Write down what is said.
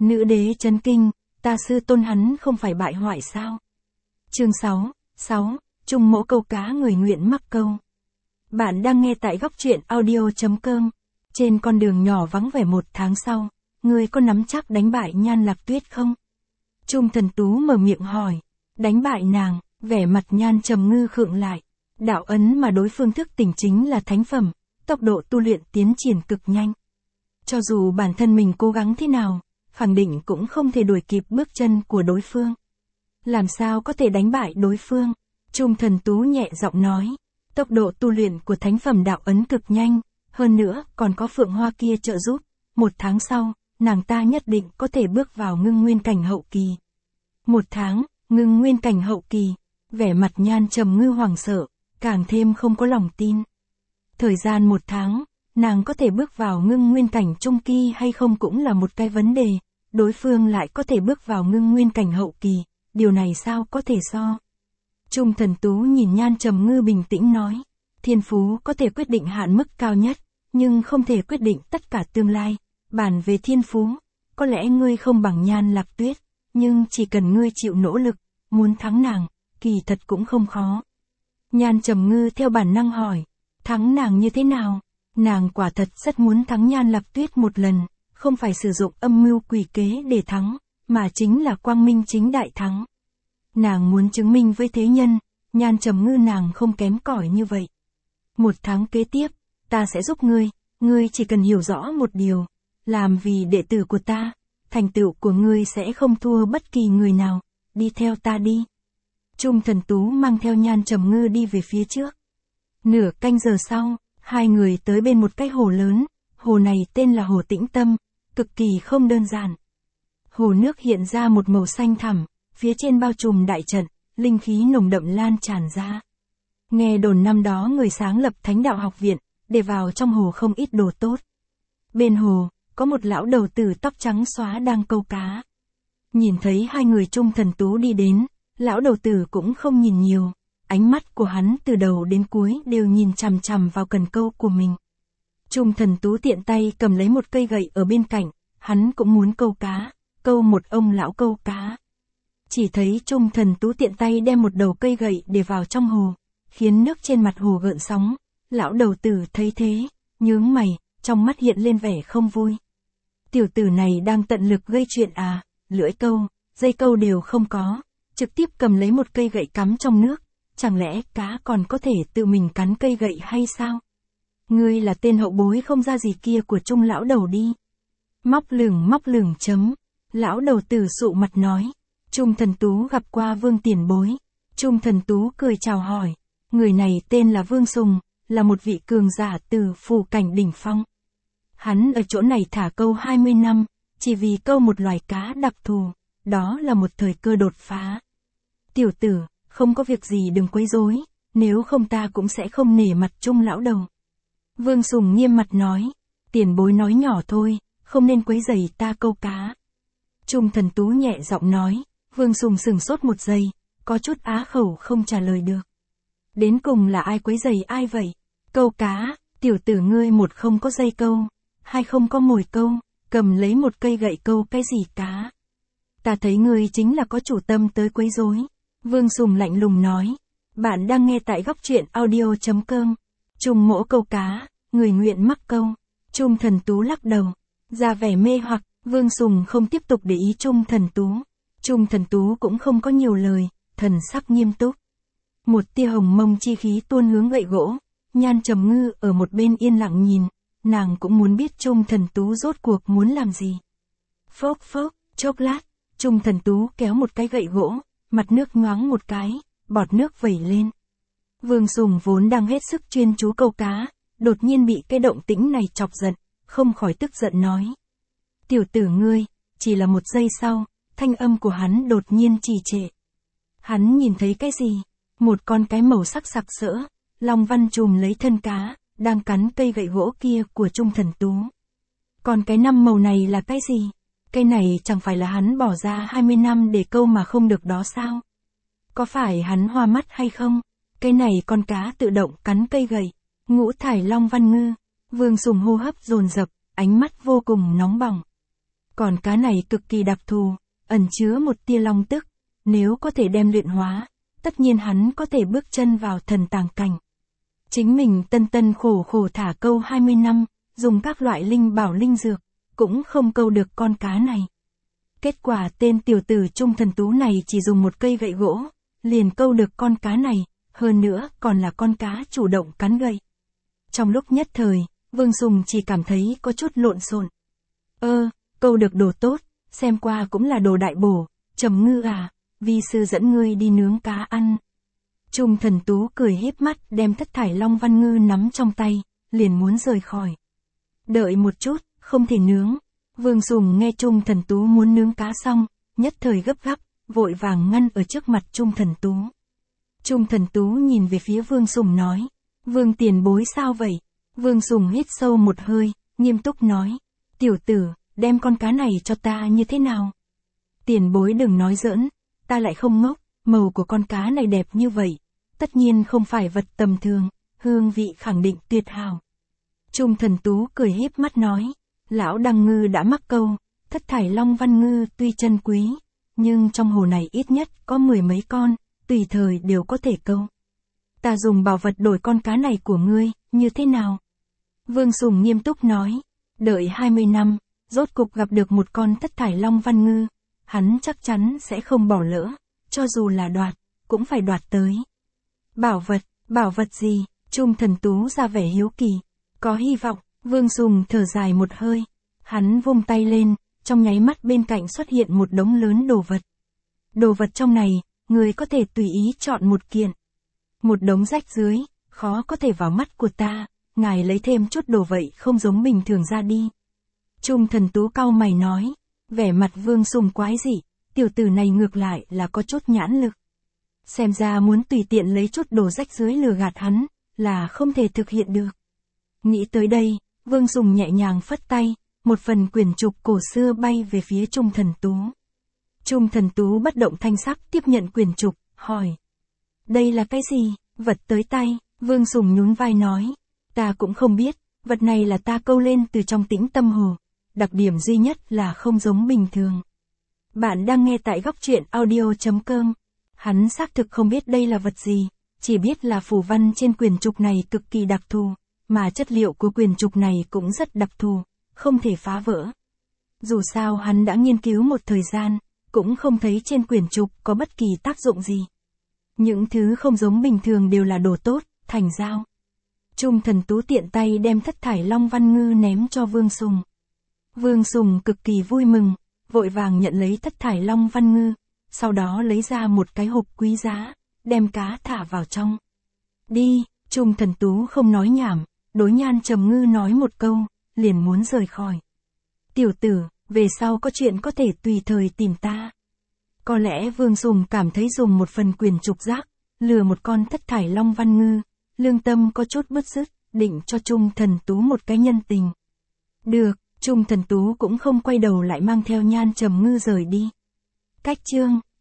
Nữ đế chấn kinh, ta sư tôn hắn không phải bại hoại sao? Chương 6, Trung Mỗ câu cá người nguyện mắc câu. Bạn đang nghe tại góc truyện audio.com. Trên con đường nhỏ vắng vẻ 1 tháng sau, ngươi có nắm chắc đánh bại Nhan Lạc Tuyết không? Trung Thần Tú mở miệng hỏi. Đánh bại nàng, vẻ mặt Nhan Trầm Ngư khựng lại. Đạo ấn mà đối phương thức tỉnh chính là thánh phẩm, tốc độ tu luyện tiến triển cực nhanh. Cho dù bản thân mình cố gắng thế nào, khẳng định cũng không thể đuổi kịp bước chân của đối phương. Làm sao có thể đánh bại đối phương? Trung Thần Tú nhẹ giọng nói. Tốc độ tu luyện của thánh phẩm đạo ấn cực nhanh, hơn nữa còn có Phượng Hoa kia trợ giúp. 1 tháng sau, nàng ta nhất định có thể bước vào ngưng nguyên cảnh hậu kỳ. 1 tháng, ngưng nguyên cảnh hậu kỳ, vẻ mặt Nhan Trầm Ngư hoảng sợ, càng thêm không có lòng tin. Thời gian 1 tháng, nàng có thể bước vào ngưng nguyên cảnh trung kỳ hay không cũng là một cái vấn đề, đối phương lại có thể bước vào ngưng nguyên cảnh hậu kỳ, điều này sao có thể so. Trung Thần Tú nhìn Nhan Trầm Ngư bình tĩnh nói, thiên phú có thể quyết định hạn mức cao nhất, nhưng không thể quyết định tất cả tương lai. Bàn về thiên phú, có lẽ ngươi không bằng Nhan Lạc Tuyết, nhưng chỉ cần ngươi chịu nỗ lực, muốn thắng nàng, kỳ thật cũng không khó. Nhan Trầm Ngư theo bản năng hỏi, thắng nàng như thế nào? Nàng quả thật rất muốn thắng Nhan Lạc Tuyết một lần, không phải sử dụng âm mưu quỷ kế để thắng, mà chính là quang minh chính đại thắng. Nàng muốn chứng minh với thế nhân, Nhan Trầm Ngư nàng không kém cỏi như vậy. 1 tháng kế tiếp, ta sẽ giúp ngươi chỉ cần hiểu rõ một điều, làm vì đệ tử của ta, thành tựu của ngươi sẽ không thua bất kỳ người nào, đi theo ta đi. Trung Thần Tú mang theo Nhan Trầm Ngư đi về phía trước. Nửa canh giờ sau, hai người tới bên một cái hồ lớn, hồ này tên là Hồ Tĩnh Tâm, cực kỳ không đơn giản. Hồ nước hiện ra một màu xanh thẳm, phía trên bao trùm đại trận, linh khí nồng đậm lan tràn ra. Nghe đồn năm đó người sáng lập Thánh Đạo Học Viện, để vào trong hồ không ít đồ tốt. Bên hồ, có một lão đầu tử tóc trắng xóa đang câu cá. Nhìn thấy hai người Trung Thần Tú đi đến, lão đầu tử cũng không nhìn nhiều, ánh mắt của hắn từ đầu đến cuối đều nhìn chằm chằm vào cần câu của mình. Trung Thần Tú tiện tay cầm lấy một cây gậy ở bên cạnh, hắn cũng muốn câu cá, câu một ông lão câu cá. Chỉ thấy Trung Thần Tú tiện tay đem một đầu cây gậy để vào trong hồ, khiến nước trên mặt hồ gợn sóng. Lão đầu tử thấy thế, nhướng mày, trong mắt hiện lên vẻ không vui. Tiểu tử này đang tận lực gây chuyện à, lưỡi câu, dây câu đều không có, trực tiếp cầm lấy một cây gậy cắm trong nước, chẳng lẽ cá còn có thể tự mình cắn cây gậy hay sao? Ngươi là tên hậu bối không ra gì kia của Trung lão đầu đi. Móc lửng chấm, lão đầu tử sụ mặt nói. Trung Thần Tú gặp qua Vương tiền bối. Trung Thần Tú cười chào hỏi. Người này tên là Vương Sùng, là một vị cường giả từ phù cảnh đỉnh phong. Hắn ở chỗ này thả câu 20 năm, chỉ vì câu một loài cá đặc thù, đó là một thời cơ đột phá. Tiểu tử, không có việc gì đừng quấy rối, nếu không ta cũng sẽ không nể mặt Trung lão đầu. Vương Sùng nghiêm mặt nói, tiền bối nói nhỏ thôi, không nên quấy rầy ta câu cá. Trung Thần Tú nhẹ giọng nói, Vương Sùng sửng sốt một giây, có chút á khẩu không trả lời được. Đến cùng là ai quấy rầy ai vậy? Câu cá, tiểu tử ngươi một không có dây câu, hai không có mồi câu, cầm lấy một cây gậy câu cái gì cá? Ta thấy ngươi chính là có chủ tâm tới quấy rối. Vương Sùng lạnh lùng nói. Bạn đang nghe tại góc truyện audio.com. Trung Mỗ câu cá, người nguyện mắc câu. Trung Thần Tú lắc đầu, ra vẻ mê hoặc. Vương Sùng không tiếp tục để ý Trung Thần Tú. Trung Thần Tú cũng không có nhiều lời, thần sắc nghiêm túc. Một tia hồng mông chi khí tuôn hướng gậy gỗ. Nhan Trầm Ngư ở một bên yên lặng nhìn, nàng cũng muốn biết Trung Thần Tú rốt cuộc muốn làm gì. Phốc phốc, chốc lát, Trung Thần Tú kéo một cái gậy gỗ, mặt nước nhoáng một cái, bọt nước vẩy lên. Vương Sùng vốn đang hết sức chuyên chú câu cá, đột nhiên bị cái động tĩnh này chọc giận, không khỏi tức giận nói. Tiểu tử ngươi, chỉ là 1 giây sau, thanh âm của hắn đột nhiên trì trệ. Hắn nhìn thấy cái gì? Một con cái màu sắc sặc sỡ, long văn trùm lấy thân cá, đang cắn cây gậy gỗ kia của Trung Thần Tú. Còn cái 5 màu này là cái gì? Cây này chẳng phải là hắn bỏ ra 20 năm để câu mà không được đó sao? Có phải hắn hoa mắt hay không? Cây này con cá tự động cắn cây gậy. Ngũ thải long văn ngư. Vương Sùng hô hấp dồn dập, ánh mắt vô cùng nóng bỏng. Còn cá này cực kỳ đặc thù, ẩn chứa một tia long tức, nếu có thể đem luyện hóa, tất nhiên hắn có thể bước chân vào thần tàng cảnh. Chính mình tân khổ khổ thả câu 20 năm, dùng các loại linh bảo linh dược, cũng không câu được con cá này. Kết quả tên tiểu tử Trung Thần Tú này chỉ dùng một cây gậy gỗ, liền câu được con cá này, hơn nữa còn là con cá chủ động cắn gậy. Trong lúc nhất thời, Vương Sùng chỉ cảm thấy có chút lộn xộn. Câu được đồ tốt, xem qua cũng là đồ đại bổ, Trầm Ngư à, vi sư dẫn ngươi đi nướng cá ăn. Trung Thần Tú cười híp mắt đem thất thải Long Văn Ngư nắm trong tay, liền muốn rời khỏi. Đợi một chút, không thể nướng. Vương Sùng nghe Trung Thần Tú muốn nướng cá xong, nhất thời gấp gáp, vội vàng ngăn ở trước mặt Trung Thần Tú. Trung Thần Tú nhìn về phía Vương Sùng nói, Vương tiền bối sao vậy? Vương Sùng hít sâu một hơi, nghiêm túc nói, tiểu tử, đem con cá này cho ta như thế nào? Tiền bối đừng nói giỡn, ta lại không ngốc, màu của con cá này đẹp như vậy, tất nhiên không phải vật tầm thường, hương vị khẳng định tuyệt hảo. Trung Thần Tú cười híp mắt nói, lão Đăng Ngư đã mắc câu, thất thải Long Văn Ngư tuy chân quý, nhưng trong hồ này ít nhất có 10 mấy con, tùy thời đều có thể câu. Ta dùng bảo vật đổi con cá này của ngươi, như thế nào? Vương Sùng nghiêm túc nói, đợi 20 năm, rốt cục gặp được một con thất thải Long Văn Ngư, hắn chắc chắn sẽ không bỏ lỡ, cho dù là đoạt, cũng phải đoạt tới. Bảo vật gì? Trung Thần Tú ra vẻ hiếu kỳ, có hy vọng. Vương Sùng thở dài một hơi, hắn vung tay lên, trong nháy mắt bên cạnh xuất hiện một đống lớn đồ vật. Đồ vật trong này, người có thể tùy ý chọn một kiện. Một đống rách dưới, khó có thể vào mắt của ta, ngài lấy thêm chút đồ vậy không giống bình thường ra đi. Trung Thần Tú cau mày nói, vẻ mặt Vương Sùng quái dị, tiểu tử này ngược lại là có chút nhãn lực. Xem ra muốn tùy tiện lấy chút đồ rách dưới lừa gạt hắn, là không thể thực hiện được. Nghĩ tới đây, Vương Sùng nhẹ nhàng phất tay, một phần quyển trục cổ xưa bay về phía Trung Thần Tú. Trung Thần Tú bất động thanh sắc tiếp nhận quyển trục, hỏi. Đây là cái gì? Vật tới tay, Vương Sùng nhún vai nói. Ta cũng không biết, vật này là ta câu lên từ trong tĩnh tâm hồ. Đặc điểm duy nhất là không giống bình thường. Bạn đang nghe tại góc truyện audio.com. Hắn xác thực không biết đây là vật gì, chỉ biết là phù văn trên quyển trục này cực kỳ đặc thù. Mà chất liệu của quyển trục này cũng rất đặc thù, không thể phá vỡ. Dù sao hắn đã nghiên cứu một thời gian, cũng không thấy trên quyển trục có bất kỳ tác dụng gì. Những thứ không giống bình thường đều là đồ tốt, thành giao. Trung Thần Tú tiện tay đem thất thải Long Văn Ngư ném cho Vương Sùng. Vương Sùng cực kỳ vui mừng, vội vàng nhận lấy thất thải Long Văn Ngư, sau đó lấy ra một cái hộp quý giá, đem cá thả vào trong. Đi, Trung Thần Tú không nói nhảm. Đối Nhan Trầm Ngư nói một câu, liền muốn rời khỏi. Tiểu tử, về sau có chuyện có thể tùy thời tìm ta. Có lẽ Vương Sùng cảm thấy dùng một phần quyền trục giác, lừa một con thất thải Long Văn Ngư, lương tâm có chút bứt rứt, định cho Trung Thần Tú một cái nhân tình. Được, Trung Thần Tú cũng không quay đầu lại mang theo Nhan Trầm Ngư rời đi. Cách chương